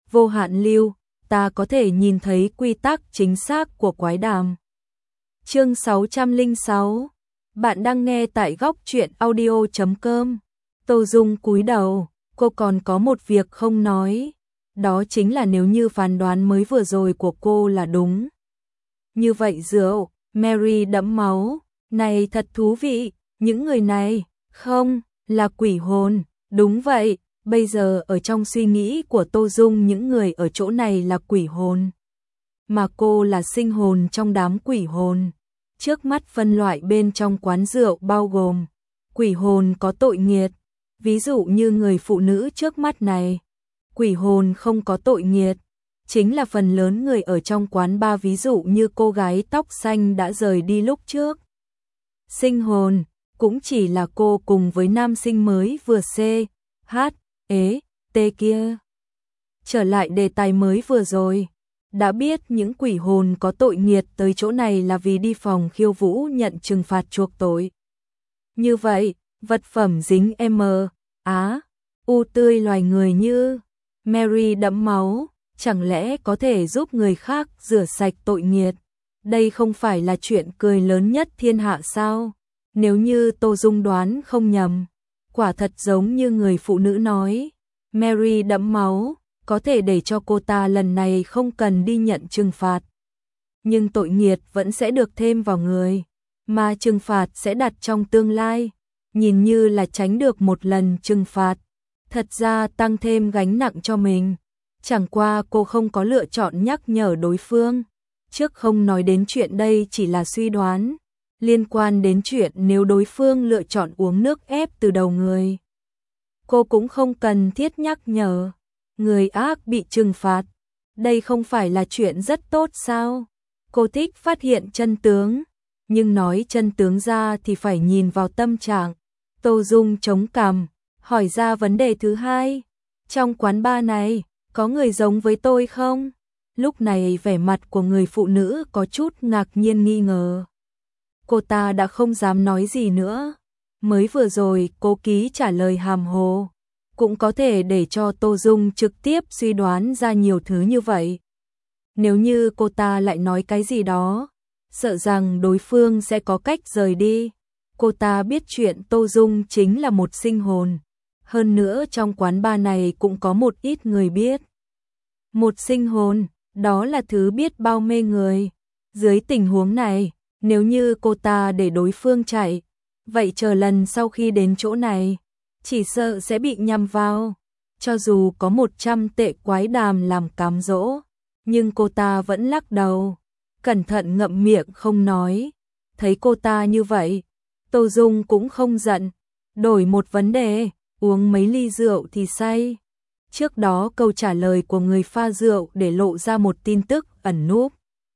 vô hạn lưu, ta có thể nhìn thấy quy tắc chính xác của quái đàm. Chương 606. Bạn đang nghe tại góc truyện audio.com. Tô Dung cúi đầu, cô còn có một việc không nói. Đó chính là nếu như phán đoán mới vừa rồi của cô là đúng. Như vậy rượu, Mary đẫm máu, này thật thú vị, những người này, không, là quỷ hồn, đúng vậy, bây giờ ở trong suy nghĩ của Tô Dung những người ở chỗ này là quỷ hồn. Mà cô là sinh hồn trong đám quỷ hồn. Trước mắt phân loại bên trong quán rượu bao gồm, quỷ hồn có tội nghiệt, ví dụ như người phụ nữ trước mắt này. Quỷ hồn không có tội nghiệt, chính là phần lớn người ở trong quán bar, ví dụ như cô gái tóc xanh đã rời đi lúc trước. Sinh hồn, cũng chỉ là cô cùng với nam sinh mới vừa t kia. Trở lại đề tài mới vừa rồi, đã biết những quỷ hồn có tội nghiệt tới chỗ này là vì đi phòng khiêu vũ nhận trừng phạt chuộc tội. Như vậy, vật phẩm dính u tươi loài người như Mary đẫm máu, chẳng lẽ có thể giúp người khác rửa sạch tội nghiệt? Đây không phải là chuyện cười lớn nhất thiên hạ sao? Nếu như Tô Dung đoán không nhầm, quả thật giống như người phụ nữ nói, Mary đẫm máu, có thể để cho cô ta lần này không cần đi nhận trừng phạt. Nhưng tội nghiệt vẫn sẽ được thêm vào người, mà trừng phạt sẽ đặt trong tương lai, nhìn như là tránh được một lần trừng phạt, thật ra tăng thêm gánh nặng cho mình. Chẳng qua cô không có lựa chọn nhắc nhở đối phương. Trước không nói đến chuyện đây chỉ là suy đoán, liên quan đến chuyện nếu đối phương lựa chọn uống nước ép từ đầu người. Cô cũng không cần thiết nhắc nhở, người ác bị trừng phạt. Đây không phải là chuyện rất tốt sao? Cô thích phát hiện chân tướng, nhưng nói chân tướng ra thì phải nhìn vào tâm trạng. Tô Dung chống cằm, hỏi ra vấn đề thứ hai. Trong quán bar này, có người giống với tôi không? Lúc này vẻ mặt của người phụ nữ có chút ngạc nhiên nghi ngờ. Cô ta đã không dám nói gì nữa. Mới vừa rồi cô ký trả lời hàm hồ, cũng có thể để cho Tô Dung trực tiếp suy đoán ra nhiều thứ như vậy. Nếu như cô ta lại nói cái gì đó, sợ rằng đối phương sẽ có cách rời đi. Cô ta biết chuyện Tô Dung chính là một sinh hồn. Hơn nữa trong quán bar này cũng có một ít người biết. Một sinh hồn, đó là thứ biết bao mê người. Dưới tình huống này, nếu như cô ta để đối phương chạy, vậy chờ lần sau khi đến chỗ này, chỉ sợ sẽ bị nhầm vào. Cho dù có 100 tệ quái đàm làm cám dỗ, nhưng cô ta vẫn lắc đầu, cẩn thận ngậm miệng không nói. Thấy cô ta như vậy, Tô Dung cũng không giận, đổi một vấn đề, uống mấy ly rượu thì say. Trước đó câu trả lời của người pha rượu để lộ ra một tin tức ẩn núp.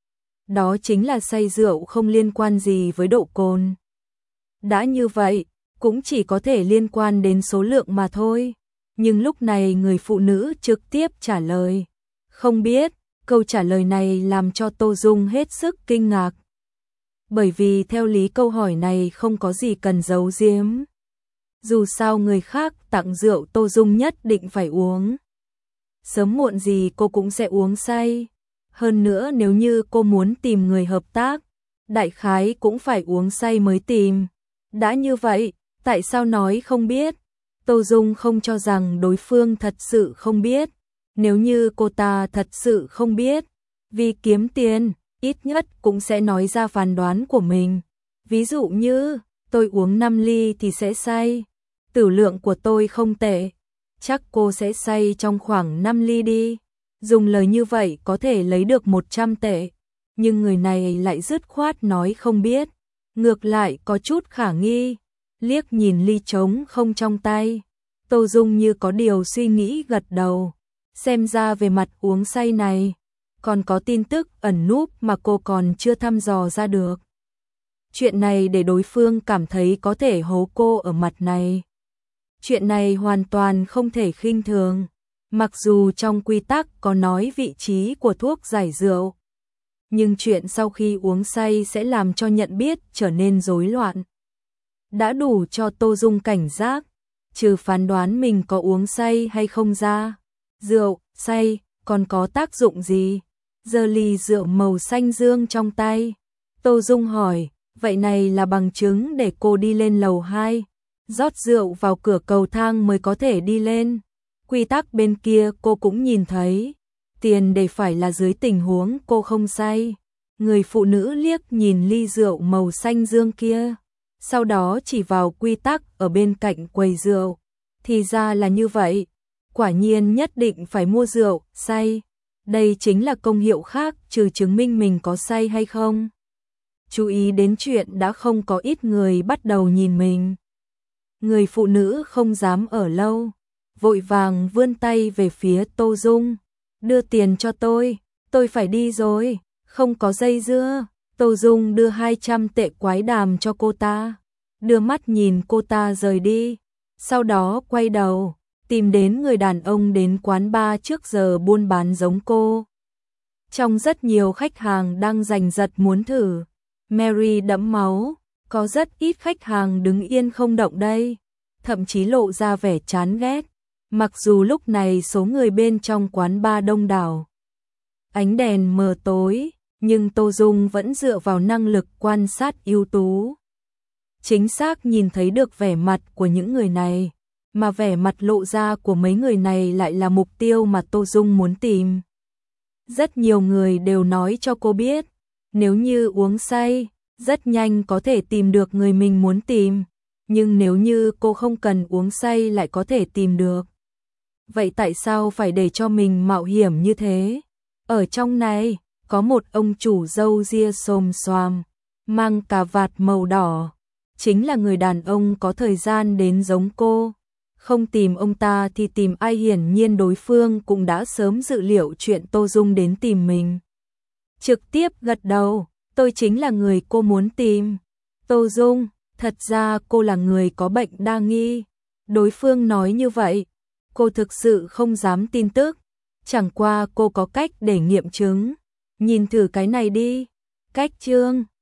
Đó chính là say rượu không liên quan gì với độ cồn. Đã như vậy, cũng chỉ có thể liên quan đến số lượng mà thôi. Nhưng lúc này người phụ nữ trực tiếp trả lời, không biết. Câu trả lời này làm cho Tô Dung hết sức kinh ngạc. Bởi vì theo lý câu hỏi này không có gì cần giấu giếm. Dù sao người khác tặng rượu Tô Dung nhất định phải uống. Sớm muộn gì cô cũng sẽ uống say. Hơn nữa nếu như cô muốn tìm người hợp tác, đại khái cũng phải uống say mới tìm. Đã như vậy, tại sao nói không biết? Tô Dung không cho rằng đối phương thật sự không biết. Nếu như cô ta thật sự không biết, vì kiếm tiền, ít nhất cũng sẽ nói ra phán đoán của mình. Ví dụ như, tôi uống 5 ly thì sẽ say. Tử lượng của tôi không tệ, chắc cô sẽ say trong khoảng 5 ly đi. Dùng lời như vậy có thể lấy được 100 tệ. Nhưng người này lại dứt khoát nói không biết. Ngược lại có chút khả nghi. Liếc nhìn ly trống không trong tay, Tô Dung như có điều suy nghĩ gật đầu. Xem ra về mặt uống say này, còn có tin tức ẩn núp mà cô còn chưa thăm dò ra được. Chuyện này để đối phương cảm thấy có thể hố cô ở mặt này. Chuyện này hoàn toàn không thể khinh thường, mặc dù trong quy tắc có nói vị trí của thuốc giải rượu. Nhưng chuyện sau khi uống say sẽ làm cho nhận biết trở nên rối loạn. Đã đủ cho Tô Dung cảnh giác, trừ phán đoán mình có uống say hay không ra. Rượu, say, còn có tác dụng gì? Giơ ly rượu màu xanh dương trong tay. Tô Dung hỏi, vậy này là bằng chứng để cô đi lên lầu 2, rót rượu vào cửa cầu thang mới có thể đi lên. Quy tắc bên kia cô cũng nhìn thấy, tiền để phải là dưới tình huống cô không say. Người phụ nữ liếc nhìn ly rượu màu xanh dương kia, sau đó chỉ vào quy tắc ở bên cạnh quầy rượu. Thì ra là như vậy, quả nhiên nhất định phải mua rượu, say. Đây chính là công hiệu khác trừ chứng minh mình có say hay không. Chú ý đến chuyện đã không có ít người bắt đầu nhìn mình. Người phụ nữ không dám ở lâu, vội vàng vươn tay về phía Tô Dung. Đưa tiền cho tôi phải đi rồi, không có dây dưa. Tô Dung đưa 200 tệ quái đàm cho cô ta, đưa mắt nhìn cô ta rời đi, sau đó quay đầu, tìm đến người đàn ông đến quán bar trước giờ buôn bán giống cô. Trong rất nhiều khách hàng đang giành giật muốn thử, Mary đẫm máu, có rất ít khách hàng đứng yên không động đây, thậm chí lộ ra vẻ chán ghét, mặc dù lúc này số người bên trong quán bar đông đảo. Ánh đèn mờ tối, nhưng Tô Dung vẫn dựa vào năng lực quan sát ưu tú, chính xác nhìn thấy được vẻ mặt của những người này, mà vẻ mặt lộ ra của mấy người này lại là mục tiêu mà Tô Dung muốn tìm. Rất nhiều người đều nói cho cô biết, nếu như uống say, rất nhanh có thể tìm được người mình muốn tìm, nhưng nếu như cô không cần uống say lại có thể tìm được. Vậy tại sao phải để cho mình mạo hiểm như thế? Ở trong này, có một ông chủ râu ria xồm xoàm, mang cà vạt màu đỏ, chính là người đàn ông có thời gian đến giống cô. Không tìm ông ta thì tìm ai, hiển nhiên đối phương cũng đã sớm dự liệu chuyện Tô Dung đến tìm mình. Trực tiếp gật đầu, tôi chính là người cô muốn tìm. Tô Dung, thật ra cô là người có bệnh đa nghi. Đối phương nói như vậy, cô thực sự không dám tin tức. Chẳng qua cô có cách để nghiệm chứng. Nhìn thử cái này đi. Cách chương